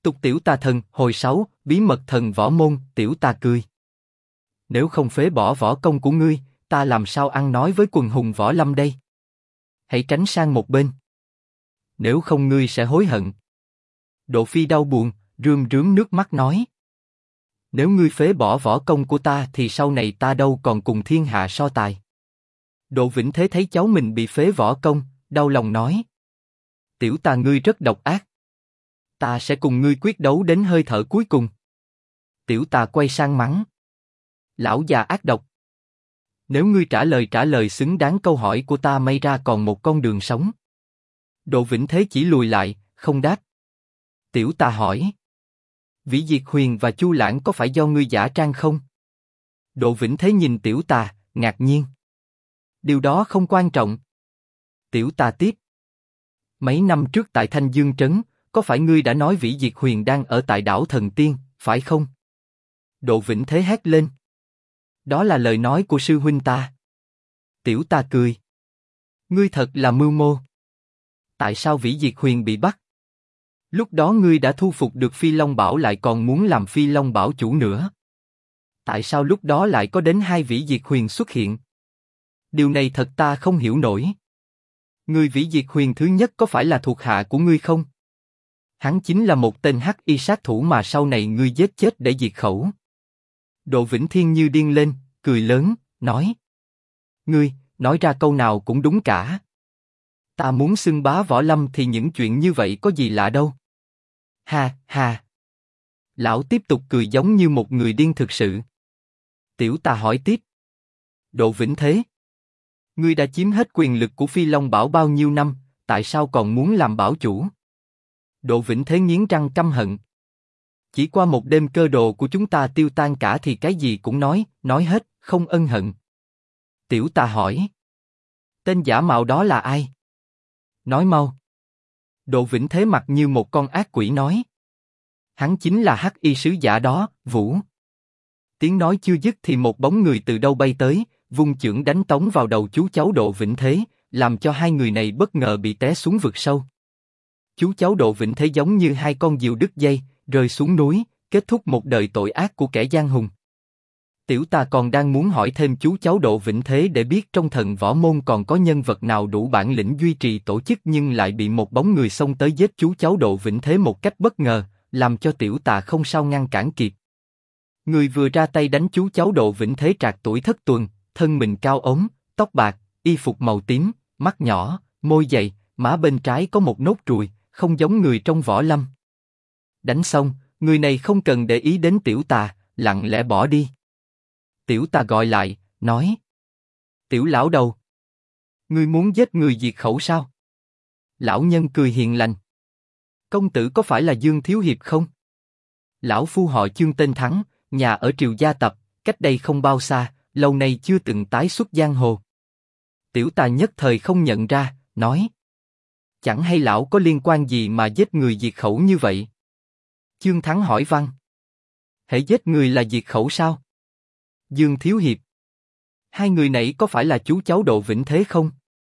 Tục tiểu tà thần, hồi 6, bí mật thần võ môn, tiểu tà cười. Nếu không phế bỏ võ công của ngươi, ta làm sao ăn nói với quần hùng võ lâm đây? Hãy tránh sang một bên. Nếu không ngươi sẽ hối hận. Độ Phi đau buồn, rơm rớm nước mắt nói. Nếu ngươi phế bỏ võ công của ta thì sau này ta đâu còn cùng thiên hạ so tài. Độ Vĩnh Thế thấy cháu mình bị phế võ công, đau lòng nói. Tiểu tà ngươi rất độc ác. Ta sẽ cùng ngươi quyết đấu đến hơi thở cuối cùng. Tiểu tà quay sang mắng. Lão già ác độc. Nếu ngươi trả lời xứng đáng câu hỏi của ta may ra còn một con đường sống. Độ Vĩnh Thế chỉ lùi lại, không đáp. Tiểu tà hỏi. Vĩ Diệt Huyền và Chu Lãng có phải do ngươi giả trang không? Độ Vĩnh Thế nhìn tiểu tà, ngạc nhiên. Điều đó không quan trọng. Tiểu tà tiếp. Mấy năm trước tại Thanh Dương Trấn, có phải ngươi đã nói Vĩ Diệt Huyền đang ở tại đảo Thần Tiên, phải không? Độ Vĩnh Thế hét lên. Đó là lời nói của sư huynh ta. Tiểu tà cười. Ngươi thật là mưu mô. Tại sao Vĩ Diệt Huyền bị bắt? Lúc đó ngươi đã thu phục được Phi Long Bảo lại còn muốn làm Phi Long Bảo chủ nữa. Tại sao lúc đó lại có đến 2 Vĩ Diệt Huyền xuất hiện? Điều này thật ta không hiểu nổi. Người Vĩ Diệt Huyền thứ nhất có phải là thuộc hạ của ngươi không? Hắn chính là một tên hắc y sát thủ mà sau này ngươi giết chết để diệt khẩu. Độ Vĩnh Thiên như điên lên, cười lớn, nói. Ngươi, nói ra câu nào cũng đúng cả. Ta muốn xưng bá võ lâm thì những chuyện như vậy có gì lạ đâu. Ha, ha. Lão tiếp tục cười giống như một người điên thực sự. Tiểu tà hỏi tiếp. Độ Vĩnh Thế. Ngươi đã chiếm hết quyền lực của Phi Long Bảo bao nhiêu năm, tại sao còn muốn làm bảo chủ? Độ Vĩnh Thế nghiến răng căm hận. Chỉ qua một đêm cơ đồ của chúng ta tiêu tan cả thì cái gì cũng nói hết, không ân hận. Tiểu tà hỏi. Tên giả mạo đó là ai? Nói mau. Độ Vĩnh Thế mặt như một con ác quỷ nói. Hắn chính là hắc y sứ giả đó, Vũ. Tiếng nói chưa dứt thì một bóng người từ đâu bay tới, vung chưởng đánh tống vào đầu chú cháu Độ Vĩnh Thế, làm cho hai người này bất ngờ bị té xuống vực sâu. Chú cháu Độ Vĩnh Thế giống như hai con diều đứt dây, rơi xuống núi, kết thúc một đời tội ác của kẻ gian hùng. Tiểu tà còn đang muốn hỏi thêm chú cháu Độ Vĩnh Thế để biết trong thần võ môn còn có nhân vật nào đủ bản lĩnh duy trì tổ chức, nhưng lại bị một bóng người xông tới giết chú cháu Độ Vĩnh Thế một cách bất ngờ, làm cho tiểu tà không sao ngăn cản kịp. Người vừa ra tay đánh chú cháu Độ Vĩnh Thế trạc tuổi thất tuần, thân mình cao ốm, tóc bạc, y phục màu tím, mắt nhỏ, môi dày, má bên trái có một nốt ruồi, không giống người trong võ lâm. Đánh xong, người này không cần để ý đến tiểu tà, lặng lẽ bỏ đi. Tiểu tà gọi lại, nói. Tiểu lão đầu. Ngươi muốn giết người diệt khẩu sao? Lão nhân cười hiền lành. Công tử có phải là Dương Thiếu Hiệp không? Lão phu họ Chương tên Thắng, nhà ở Triều Gia Tập, cách đây không bao xa, lâu nay chưa từng tái xuất giang hồ. Tiểu tà nhất thời không nhận ra, nói. Chẳng hay lão có liên quan gì mà giết người diệt khẩu như vậy? Chương Thắng hỏi văng. Hễ giết người là diệt khẩu sao? Dương Thiếu Hiệp. Hai người này có phải là chú cháu Độ Vĩnh Thế không?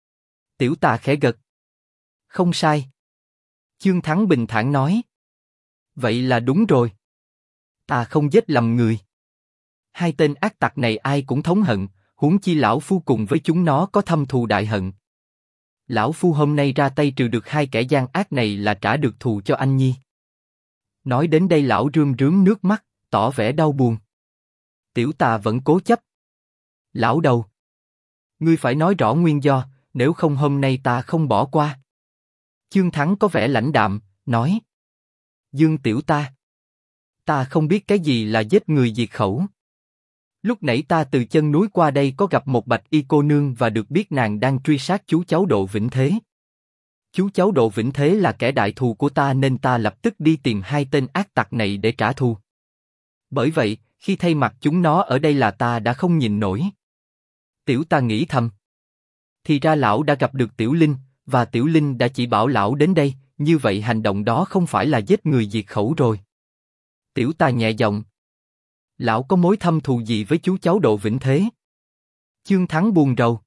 Tiểu tà khẽ gật. Không sai. Chương Thắng bình thản nói. Vậy là đúng rồi. Ta không giết lầm người. Hai tên ác tặc này ai cũng thống hận, huống chi lão phu cùng với chúng nó có thâm thù đại hận. Lão phu hôm nay ra tay trừ được hai kẻ gian ác này là trả được thù cho anh Nhi. Nói đến đây lão rơm rớm nước mắt, tỏ vẻ đau buồn. Tiểu tà vẫn cố chấp. Lão đầu. Ngươi phải nói rõ nguyên do, nếu không hôm nay ta không bỏ qua. Chương Thắng có vẻ lãnh đạm, nói. Dương tiểu ta. Ta không biết cái gì là giết người diệt khẩu. Lúc nãy ta từ chân núi qua đây có gặp một bạch y cô nương và được biết nàng đang truy sát chú cháu Độ Vĩnh Thế. Chú cháu Độ Vĩnh Thế là kẻ đại thù của ta nên ta lập tức đi tìm hai tên ác tặc này để trả thù. Bởi vậy, khi thay mặt chúng nó ở đây là ta đã không nhìn nổi. Tiểu ta nghĩ thầm. Thì ra lão đã gặp được Tiểu Linh, và Tiểu Linh đã chỉ bảo lão đến đây, như vậy hành động đó không phải là giết người diệt khẩu rồi. Tiểu ta nhẹ giọng. Lão có mối thâm thù gì với chú cháu Độ Vĩnh Thế? Chương Thắng buồn rầu.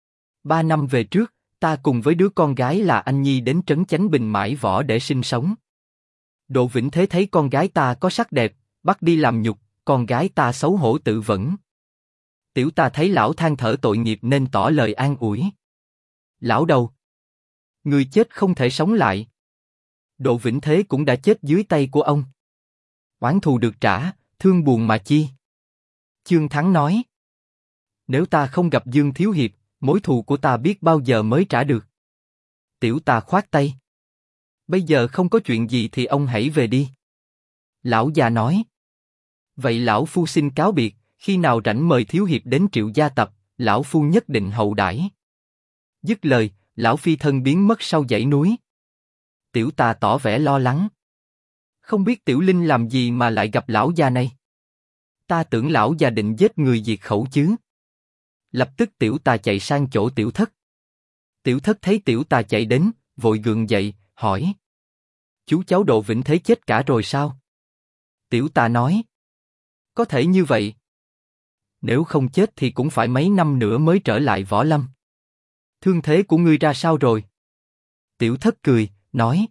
3 năm về trước, ta cùng với đứa con gái là Anh Nhi đến trấn Chánh Bình mãi võ để sinh sống. Độ Vĩnh Thế thấy con gái ta có sắc đẹp, bắt đi làm nhục, con gái ta xấu hổ tự vẫn. Tiểu ta thấy lão than thở tội nghiệp nên tỏ lời an ủi. Lão đầu, người chết không thể sống lại. Độ Vĩnh Thế cũng đã chết dưới tay của ông. Oán thù được trả, thương buồn mà chi. Chương Thắng nói. Nếu ta không gặp Dương Thiếu Hiệp, mối thù của ta biết bao giờ mới trả được. Tiểu ta khoát tay. Bây giờ không có chuyện gì thì ông hãy về đi. Lão già nói. Vậy lão phu xin cáo biệt, khi nào rảnh mời Thiếu Hiệp đến Triệu gia tập, lão phu nhất định hậu đãi. Dứt lời, lão phi thân biến mất sau dãy núi. Tiểu ta tỏ vẻ lo lắng. Không biết Tiểu Linh làm gì mà lại gặp lão già này. Ta tưởng lão già định giết người diệt khẩu chứ. Lập tức tiểu ta chạy sang chỗ tiểu thất. Tiểu thất thấy tiểu ta chạy đến, vội gượng dậy, hỏi. Chú cháu Độ Vĩnh Thế chết cả rồi sao? Tiểu ta nói. Có thể như vậy. Nếu không chết thì cũng phải mấy năm nữa mới trở lại võ lâm. Thương thế của ngươi ra sao rồi? Tiểu thất cười, nói.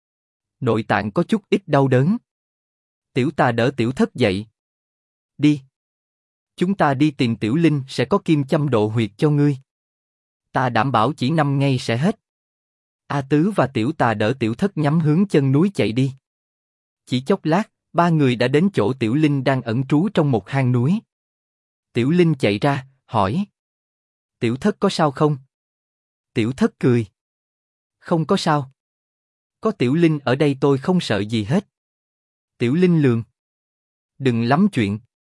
Nội tạng có chút ít đau đớn. Tiểu ta đỡ tiểu thất dậy. Đi. Chúng ta đi tìm Tiểu Linh sẽ có kim châm độ huyệt cho ngươi. Ta đảm bảo chỉ 5 ngày sẽ hết. A Tứ và Tiểu ta đỡ tiểu thất nhắm hướng chân núi chạy đi. Chỉ chốc lát, ba người đã đến chỗ Tiểu Linh đang ẩn trú trong một hang núi. Tiểu Linh chạy ra, hỏi. Tiểu thất có sao không? Tiểu thất cười. Không có sao. Có Tiểu Linh ở đây tôi không sợ gì hết. Tiểu Linh lườm. Đừng lắm chuyện.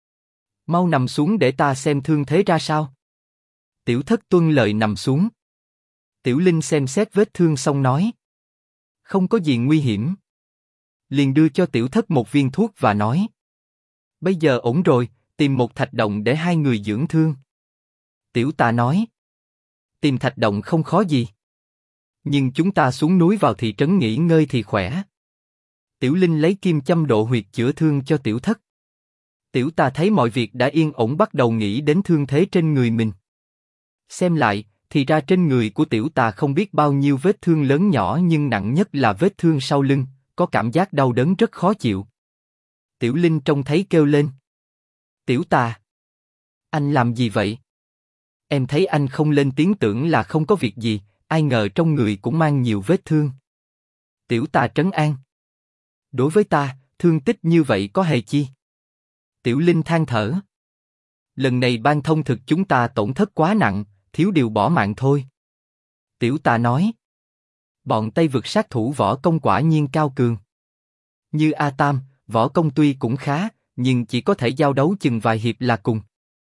Mau nằm xuống để ta xem thương thế ra sao. Tiểu thất tuân lời nằm xuống. Tiểu Linh xem xét vết thương xong nói. Không có gì nguy hiểm. Liền đưa cho tiểu thất một viên thuốc và nói. Bây giờ ổn rồi, tìm một thạch động để hai người dưỡng thương. Tiểu ta nói. Tìm thạch động không khó gì. Nhưng chúng ta xuống núi vào thị trấn nghỉ ngơi thì khỏe. Tiểu Linh lấy kim châm độ huyệt chữa thương cho tiểu thất. Tiểu ta thấy mọi việc đã yên ổn bắt đầu nghĩ đến thương thế trên người mình. Xem lại, thì ra trên người của tiểu ta không biết bao nhiêu vết thương lớn nhỏ nhưng nặng nhất là vết thương sau lưng, có cảm giác đau đớn rất khó chịu. Tiểu Linh trông thấy kêu lên. Tiểu ta! Anh làm gì vậy? Em thấy anh không lên tiếng tưởng là không có việc gì, ai ngờ trong người cũng mang nhiều vết thương. Tiểu ta trấn an. Đối với ta, thương tích như vậy có hề chi. Tiểu Linh than thở. Lần này ban thông thực chúng ta tổn thất quá nặng, thiếu điều bỏ mạng thôi. Tiểu ta nói. Bọn Tây vực sát thủ võ công quả nhiên cao cường. Như A Tam, võ công tuy cũng khá, nhưng chỉ có thể giao đấu chừng vài hiệp là cùng.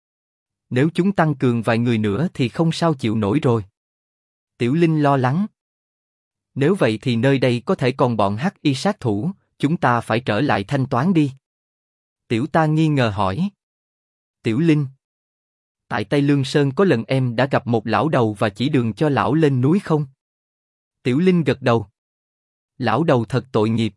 Nếu chúng tăng cường vài người nữa thì không sao chịu nổi rồi. Tiểu Linh lo lắng. Nếu vậy thì nơi đây có thể còn bọn hắc y sát thủ, chúng ta phải trở lại thanh toán đi. Tiểu ta nghi ngờ hỏi. Tiểu Linh. Tại Tây Lương Sơn có lần em đã gặp một lão đầu và chỉ đường cho lão lên núi không? Tiểu Linh gật đầu. Lão đầu thật tội nghiệp.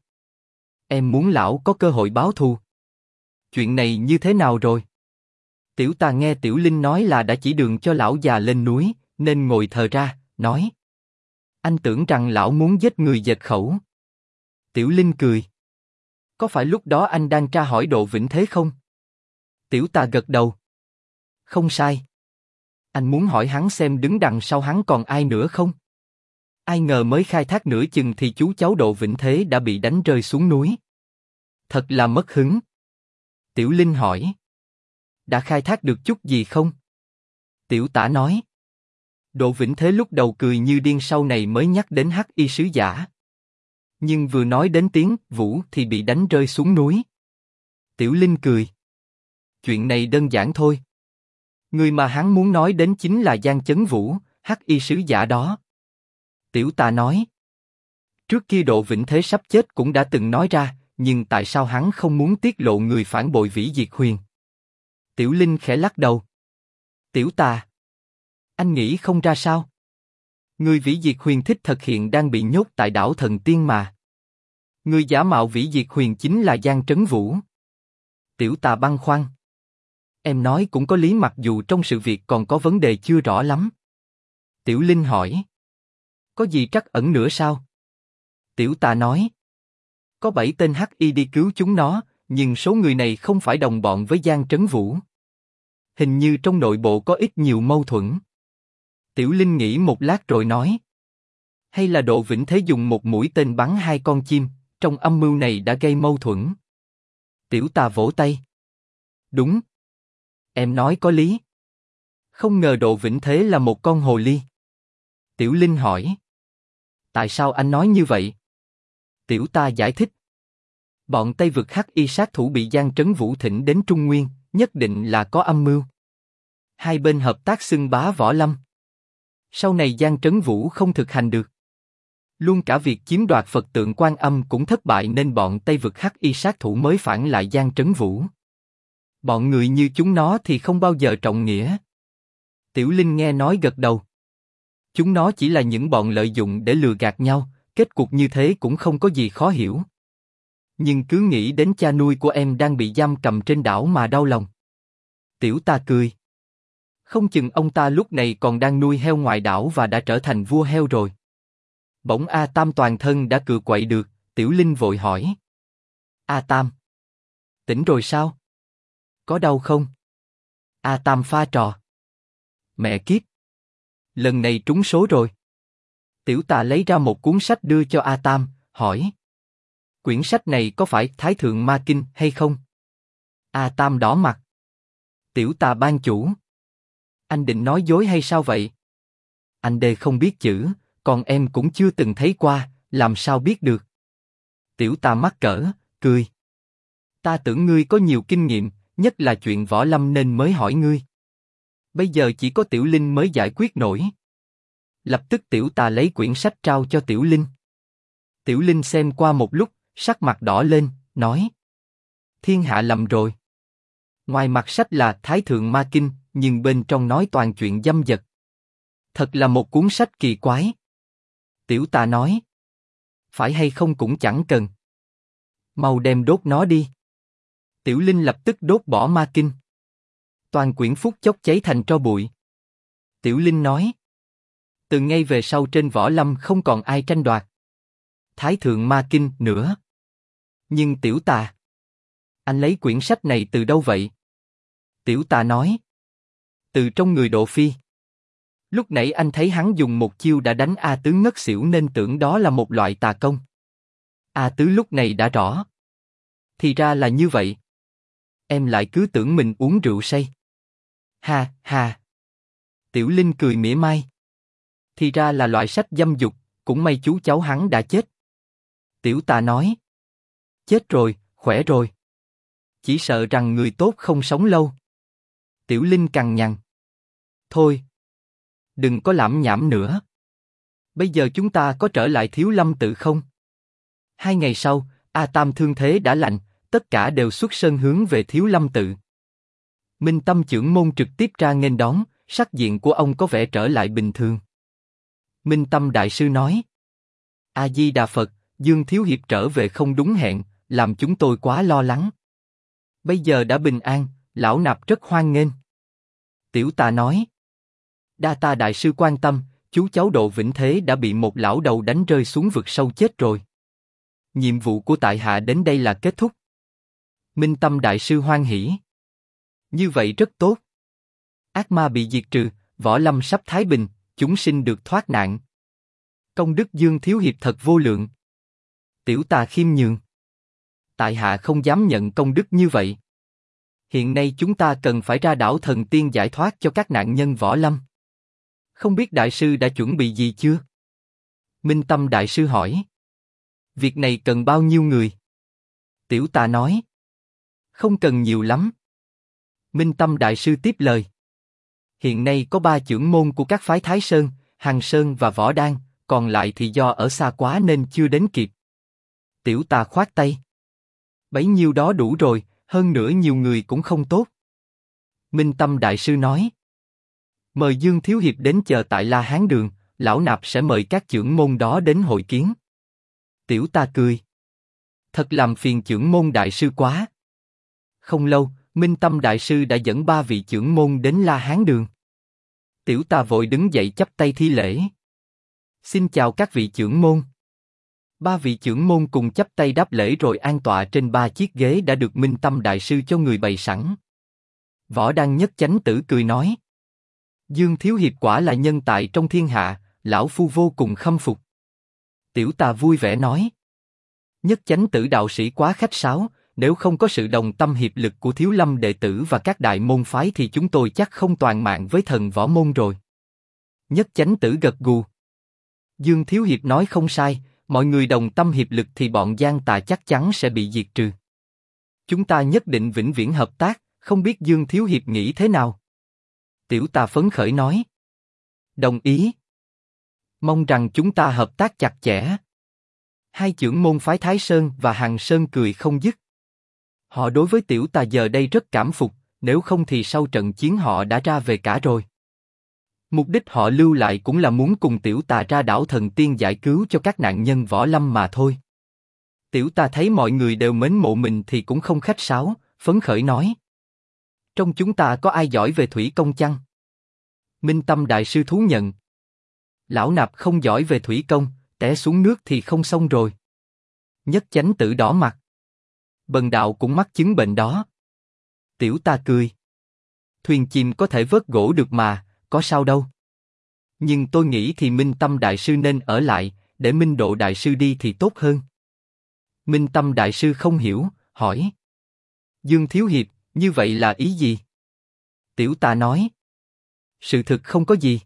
Em muốn lão có cơ hội báo thù. Chuyện này như thế nào rồi? Tiểu ta nghe Tiểu Linh nói là đã chỉ đường cho lão già lên núi, nên ngồi thờ ra, nói. Anh tưởng rằng lão muốn giết người dệt khẩu. Tiểu Linh cười. Có phải lúc đó anh đang tra hỏi Độ Vĩnh Thế không? Tiểu ta gật đầu. Không sai. Anh muốn hỏi hắn xem đứng đằng sau hắn còn ai nữa không? Ai ngờ mới khai thác nửa chừng thì chú cháu Độ Vĩnh Thế đã bị đánh rơi xuống núi. Thật là mất hứng. Tiểu Linh hỏi. Đã khai thác được chút gì không? Tiểu tả nói. Độ Vĩnh Thế lúc đầu cười như điên, sau này mới nhắc đến hắc y sứ giả. Nhưng vừa nói đến tiếng Vũ thì bị đánh rơi xuống núi. Tiểu Linh cười. Chuyện này đơn giản thôi. Người mà hắn muốn nói đến chính là Giang Chấn Vũ, hắc y sứ giả đó. Tiểu ta nói. Trước kia Độ Vĩnh Thế sắp chết cũng đã từng nói ra, nhưng tại sao hắn không muốn tiết lộ người phản bội Vĩ Diệt Huyền? Tiểu Linh khẽ lắc đầu. Tiểu ta. Anh nghĩ không ra sao? Người Vĩ Diệt Huyền thích thực hiện đang bị nhốt tại đảo Thần Tiên mà. Người giả mạo Vĩ Diệt Huyền chính là Giang Trấn Vũ. Tiểu ta băn khoăn. Em nói cũng có lý mặc dù trong sự việc còn có vấn đề chưa rõ lắm. Tiểu Linh hỏi. Có gì trắc ẩn nữa sao? Tiểu ta nói. Có 7 tên hắc y đi cứu chúng nó, nhưng số người này không phải đồng bọn với Giang Trấn Vũ. Hình như trong nội bộ có ít nhiều mâu thuẫn. Tiểu Linh nghĩ một lát rồi nói. Hay là Độ Vĩnh Thế dùng một mũi tên bắn 2 con chim, trong âm mưu này đã gây mâu thuẫn. Tiểu Tà vỗ tay. Đúng. Em nói có lý. Không ngờ Độ Vĩnh Thế là một con hồ ly. Tiểu Linh hỏi. Tại sao anh nói như vậy? Tiểu Tà giải thích. Bọn Tây Vực hắc y sát thủ bị Giang Trấn Vũ thỉnh đến Trung Nguyên, nhất định là có âm mưu. Hai bên hợp tác xưng bá Võ Lâm. Sau này Giang Trấn Vũ không thực hành được. Luôn cả việc chiếm đoạt Phật tượng Quan Âm cũng thất bại nên bọn Tây Vực hắc y sát thủ mới phản lại Giang Trấn Vũ. Bọn người như chúng nó thì không bao giờ trọng nghĩa. Tiểu Linh nghe nói gật đầu. Chúng nó chỉ là những bọn lợi dụng để lừa gạt nhau, kết cục như thế cũng không có gì khó hiểu. Nhưng cứ nghĩ đến cha nuôi của em đang bị giam cầm trên đảo mà đau lòng. Tiểu Tà cười. Không chừng ông ta lúc này còn đang nuôi heo ngoài đảo và đã trở thành vua heo rồi. Bỗng A Tam toàn thân đã cựa quậy được, Tiểu Linh vội hỏi. A Tam. Tỉnh rồi sao? Có đau không? A Tam pha trò. Mẹ kiếp. Lần này trúng số rồi. Tiểu Tà lấy ra một cuốn sách đưa cho A Tam, hỏi. Quyển sách này có phải Thái Thượng Ma Kinh hay không? A Tam đỏ mặt. Tiểu Tà ban chủ. Anh định nói dối hay sao vậy? Anh đê không biết chữ, còn em cũng chưa từng thấy qua, làm sao biết được? Tiểu Tà mắc cỡ, cười. Ta tưởng ngươi có nhiều kinh nghiệm, nhất là chuyện võ lâm nên mới hỏi ngươi. Bây giờ chỉ có Tiểu Linh mới giải quyết nổi. Lập tức Tiểu Tà lấy quyển sách trao cho Tiểu Linh. Tiểu Linh xem qua một lúc, sắc mặt đỏ lên, nói. Thiên hạ lầm rồi. Ngoài mặt sách là Thái Thượng Ma Kinh, nhưng bên trong nói toàn chuyện dâm dật. Thật là một cuốn sách kỳ quái. Tiểu Tà nói. Phải hay không cũng chẳng cần. Mau đem đốt nó đi. Tiểu Linh lập tức đốt bỏ Ma Kinh. Toàn quyển phút chốc cháy thành tro bụi. Tiểu Linh nói. Từ ngay về sau trên võ lâm không còn ai tranh đoạt Thái Thượng Ma Kinh nữa. Nhưng Tiểu Tà, anh lấy quyển sách này từ đâu vậy? Tiểu Tà nói. Từ trong người Độ Phi. Lúc nãy anh thấy hắn dùng một chiêu đã đánh A Tứ ngất xỉu nên tưởng đó là một loại tà công. A Tứ lúc này đã rõ. Thì ra là như vậy. Em lại cứ tưởng mình uống rượu say. Ha ha. Tiểu Linh cười mỉa mai. Thì ra là loại sách dâm dục, cũng may chú cháu hắn đã chết. Tiểu Tà nói. Chết rồi, khỏe rồi. Chỉ sợ rằng người tốt không sống lâu. Tiểu Linh cằn nhằn. Thôi. Đừng có lảm nhảm nữa. Bây giờ chúng ta có trở lại Thiếu Lâm tự không? 2 ngày sau, A Tam thương thế đã lành, tất cả đều xuất sơn hướng về Thiếu Lâm tự. Minh Tâm trưởng môn trực tiếp ra nghênh đón, sắc diện của ông có vẻ trở lại bình thường. Minh Tâm đại sư nói. A Di Đà Phật, Dương Thiếu Hiệp trở về không đúng hẹn, làm chúng tôi quá lo lắng. Bây giờ đã bình an, lão nạp rất hoan nghênh. Tiểu Tà nói. Đa tạ đại sư quan tâm, chú cháu Độ Vĩnh Thế đã bị một lão đầu đánh rơi xuống vực sâu chết rồi. Nhiệm vụ của tại hạ đến đây là kết thúc. Minh Tâm đại sư hoan hỉ. Như vậy rất tốt. Ác ma bị diệt trừ, võ lâm sắp thái bình, chúng sinh được thoát nạn. Công đức Dương Thiếu Hiệp thật vô lượng. Tiểu Tà khiêm nhường. Tại hạ không dám nhận công đức như vậy. Hiện nay chúng ta cần phải ra đảo Thần Tiên giải thoát cho các nạn nhân võ lâm. Không biết đại sư đã chuẩn bị gì chưa? Minh Tâm đại sư hỏi. Việc này cần bao nhiêu người? Tiểu Tà nói. Không cần nhiều lắm. Minh Tâm đại sư tiếp lời. Hiện nay có 3 trưởng môn của các phái Thái Sơn, Hằng Sơn và Võ Đan, còn lại thì do ở xa quá nên chưa đến kịp. Tiểu Tà khoát tay. Bấy nhiêu đó đủ rồi, hơn nữa nhiều người cũng không tốt. Minh Tâm đại sư nói. Mời Dương Thiếu Hiệp đến chờ tại La Hán Đường, lão nạp sẽ mời các trưởng môn đó đến hội kiến. Tiểu Tà cười. Thật làm phiền trưởng môn đại sư quá. Không lâu, Minh Tâm đại sư đã dẫn 3 vị trưởng môn đến La Hán Đường. Tiểu Tà vội đứng dậy chắp tay thi lễ. Xin chào các vị trưởng môn. Ba vị chưởng môn cùng chắp tay đáp lễ rồi an tọa trên ba chiếc ghế đã được Minh Tâm Đại Sư cho người bày sẵn. Võ Đăng Nhất Chánh Tử cười nói: Dương Thiếu Hiệp quả là nhân tài trong thiên hạ, lão phu vô cùng khâm phục. Tiểu Tà vui vẻ nói: Nhất Chánh Tử đạo sĩ quá khách sáo, nếu không có sự đồng tâm hiệp lực của Thiếu Lâm đệ tử và các đại môn phái thì chúng tôi chắc không toàn mạng với thần võ môn rồi. Nhất Chánh Tử gật gù: Dương Thiếu Hiệp nói không sai, mọi người đồng tâm hiệp lực thì bọn gian tà chắc chắn sẽ bị diệt trừ. Chúng ta nhất định vĩnh viễn hợp tác, không biết Dương Thiếu Hiệp nghĩ thế nào? Tiểu Tà phấn khởi nói: Đồng ý. Mong rằng chúng ta hợp tác chặt chẽ. Hai chưởng môn phái Thái Sơn và Hằng Sơn cười không dứt. Họ đối với Tiểu Tà giờ đây rất cảm phục, nếu không thì sau trận chiến họ đã ra về cả rồi. Mục đích họ lưu lại cũng là muốn cùng Tiểu Tà ra đảo Thần Tiên giải cứu cho các nạn nhân võ lâm mà thôi. Tiểu Tà thấy mọi người đều mến mộ mình thì cũng không khách sáo, phấn khởi nói: Trong chúng ta có ai giỏi về thủy công chăng? Minh Tâm Đại Sư thú nhận: Lão nạp không giỏi về thủy công, té xuống nước thì không xong rồi. Nhất Chánh Tử đỏ mặt: Bần đạo cũng mắc chứng bệnh đó. Tiểu Tà cười: Thuyền chìm có thể vớt gỗ được mà, có sao đâu. Nhưng tôi nghĩ thì Minh Tâm Đại Sư nên ở lại, để Minh Độ Đại Sư đi thì tốt hơn. Minh Tâm Đại Sư không hiểu, hỏi: Dương Thiếu Hiệp, như vậy là ý gì? Tiểu Tà nói: Sự thực không có gì.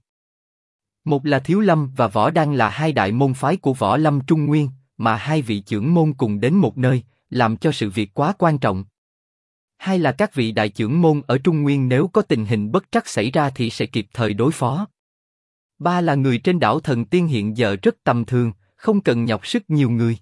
Một là Thiếu Lâm và Võ Đăng là hai đại môn phái của Võ Lâm Trung Nguyên, mà hai vị chưởng môn cùng đến một nơi, làm cho sự việc quá quan trọng. Hai là các vị đại chưởng môn ở Trung Nguyên nếu có tình hình bất trắc xảy ra thì sẽ kịp thời đối phó. Ba là người trên đảo Thần Tiên hiện giờ rất tầm thường, không cần nhọc sức nhiều người.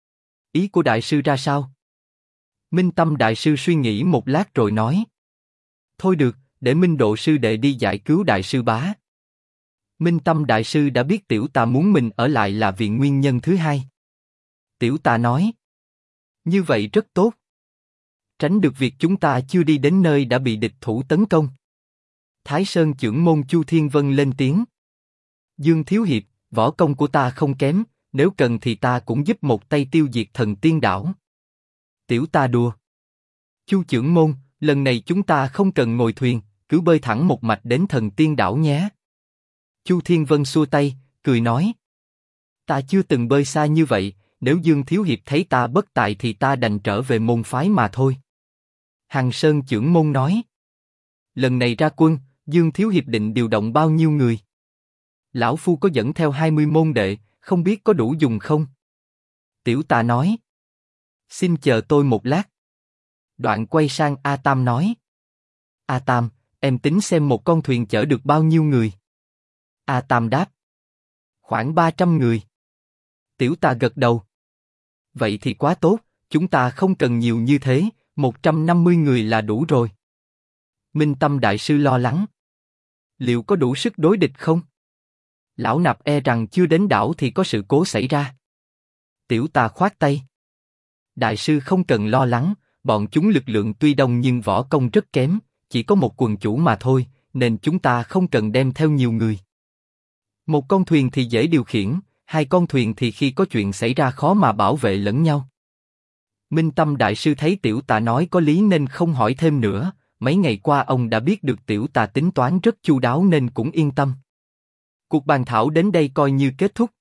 Ý của Đại Sư ra sao? Minh Tâm Đại Sư suy nghĩ một lát rồi nói: Thôi được, để Minh Độ Sư đệ đi giải cứu Đại Sư Bá. Minh Tâm Đại Sư đã biết Tiểu Tà muốn mình ở lại là vì nguyên nhân thứ hai. Tiểu Tà nói: Như vậy rất tốt. Tránh được việc chúng ta chưa đi đến nơi đã bị địch thủ tấn công. Thái Sơn chưởng môn Chu Thiên Vân lên tiếng: Dương Thiếu Hiệp, võ công của ta không kém, nếu cần thì ta cũng giúp một tay tiêu diệt Thần Tiên đảo. Tiểu Tà đùa: Chu chưởng môn, lần này chúng ta không cần ngồi thuyền, cứ bơi thẳng một mạch đến Thần Tiên đảo nhé. Chu Thiên Vân xua tay, cười nói: Ta chưa từng bơi xa như vậy, nếu Dương Thiếu Hiệp thấy ta bất tài thì ta đành trở về môn phái mà thôi. Hằng Sơn chưởng môn nói: Lần này ra quân, Dương Thiếu Hiệp định điều động bao nhiêu người? Lão phu có dẫn theo 20 môn đệ, không biết có đủ dùng không? Tiểu Tà nói: Xin chờ tôi một lát. Đoạn quay sang A Tam nói: A Tam, em tính xem một con thuyền chở được bao nhiêu người? A Tam đáp: Khoảng 300 người. Tiểu Tà gật đầu: Vậy thì quá tốt, chúng ta không cần nhiều như thế, 150 người là đủ rồi. Minh Tâm Đại Sư lo lắng: Liệu có đủ sức đối địch không? Lão nạp e rằng chưa đến đảo thì có sự cố xảy ra. Tiểu Tà khoát tay: Đại sư không cần lo lắng, bọn chúng lực lượng tuy đông nhưng võ công rất kém, chỉ có một quần chủ mà thôi, nên chúng ta không cần đem theo nhiều người. Một con thuyền thì dễ điều khiển, hai con thuyền thì khi có chuyện xảy ra khó mà bảo vệ lẫn nhau. Minh Tâm Đại Sư thấy Tiểu Tà nói có lý nên không hỏi thêm nữa, mấy ngày qua ông đã biết được Tiểu Tà tính toán rất chu đáo nên cũng yên tâm. Cuộc bàn thảo đến đây coi như kết thúc,